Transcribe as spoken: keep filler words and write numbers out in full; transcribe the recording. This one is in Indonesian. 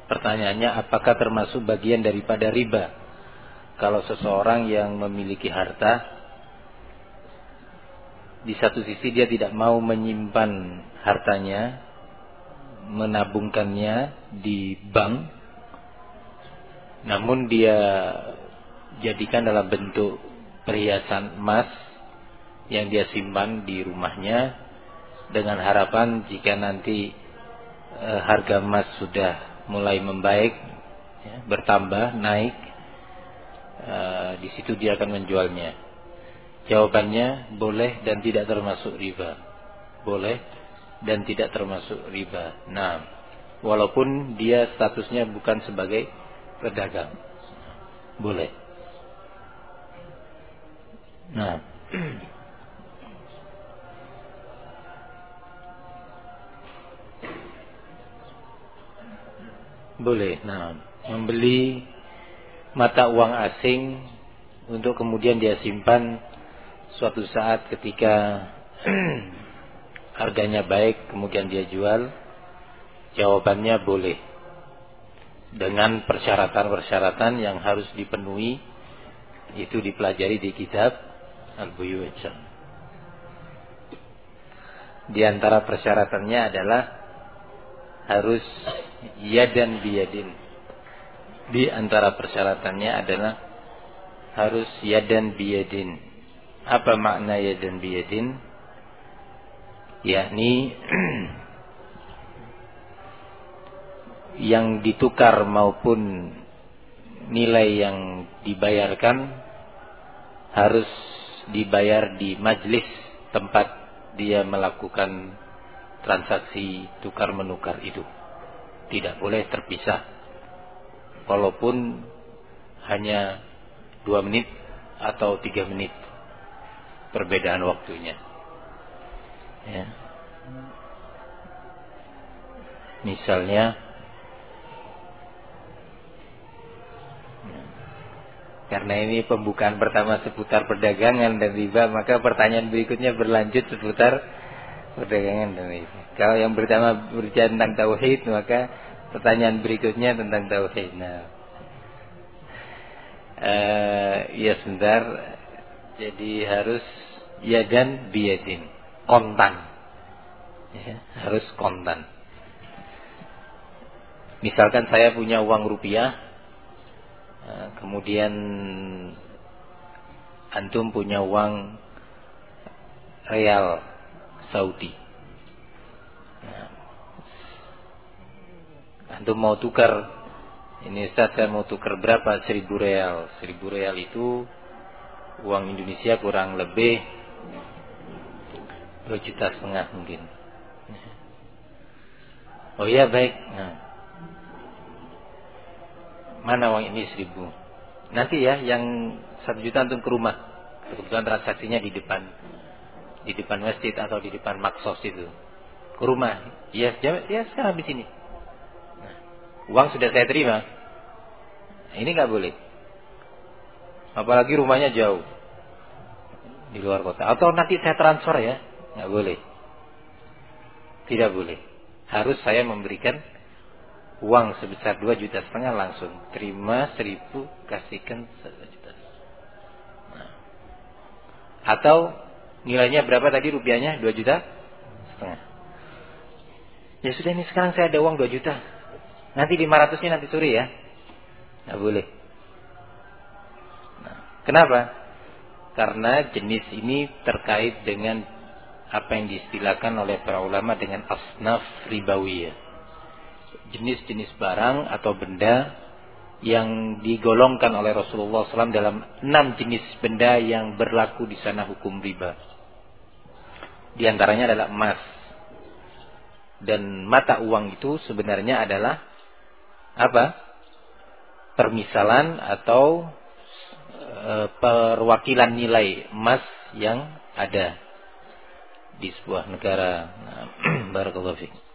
Pertanyaannya, apakah termasuk bagian daripada riba kalau seseorang yang memiliki harta, di satu sisi dia tidak mau menyimpan hartanya, menabungkannya di bank, namun dia jadikan dalam bentuk perhiasan emas yang dia simpan di rumahnya, dengan harapan jika nanti e, harga emas sudah mulai membaik, ya, bertambah, naik, e, di situ dia akan menjualnya. Jawabannya boleh dan tidak termasuk riba. Boleh dan tidak termasuk riba. Nah, walaupun dia statusnya bukan sebagai pedagang, boleh. Nah, boleh. Nah, membeli mata uang asing untuk kemudian dia simpan suatu saat ketika harganya baik kemudian dia jual. Jawabannya boleh, dengan persyaratan-persyaratan yang harus dipenuhi. Itu dipelajari di kitab Al-Buyu'. Di antara persyaratannya adalah harus yadan biyadin. Di antara persyaratannya adalah harus yadan biyadin. Apa makna yadan biyadin? Yakni yang ditukar maupun nilai yang dibayarkan harus dibayar di majlis tempat dia melakukan transaksi tukar menukar itu. Tidak boleh terpisah, walaupun hanya dua menit atau tiga menit perbedaan waktunya, ya. Misalnya, karena ini pembukaan pertama seputar perdagangan dan riba, maka pertanyaan berikutnya berlanjut seputar perdagangan dan riba. Kalau yang pertama berbicara tentang tauhid, maka pertanyaan berikutnya tentang tauhid. Nah, uh, ya sebentar. Jadi harus yadan biyadin, kontan, ya, harus kontan. Misalkan saya punya uang rupiah, kemudian antum punya uang real Saudi. Nah, antum mau tukar, ini Ustaz saya mau tukar berapa? Seribu real. Seribu real itu uang Indonesia kurang lebih dua juta setengah mungkin. Oh iya, baik. Nah, mana uang ini seribu? Nanti ya yang satu juta antum ke rumah. Kebetulan transaksinya di depan di depan masjid atau di depan maksos itu. Ke rumah. Ya, ya sekarang di sini. Nah, uang sudah saya terima. Ini nggak boleh. Apalagi rumahnya jauh di luar kota. Atau nanti saya transfer ya, nggak boleh. Tidak boleh. Harus saya memberikan uang sebesar dua juta setengah langsung. Terima seribu, kasihkan satu juta. Nah. Atau nilainya berapa tadi rupiahnya? Dua juta setengah. Ya sudah, ini sekarang saya ada uang dua juta. Nanti lima ratusnya nanti sore ya. Nggak boleh. Nah, kenapa? Karena jenis ini terkait dengan apa yang diistilahkan oleh para ulama dengan asnaf ribawiyah. Jenis-jenis barang atau benda yang digolongkan oleh Rasulullah shallallahu alaihi wasallam dalam enam jenis benda yang berlaku di sana hukum riba. Di antaranya adalah emas. Dan mata uang itu sebenarnya adalah apa? Permisalan atau e, perwakilan nilai emas yang ada di sebuah negara. Nah, barakallahu fiik.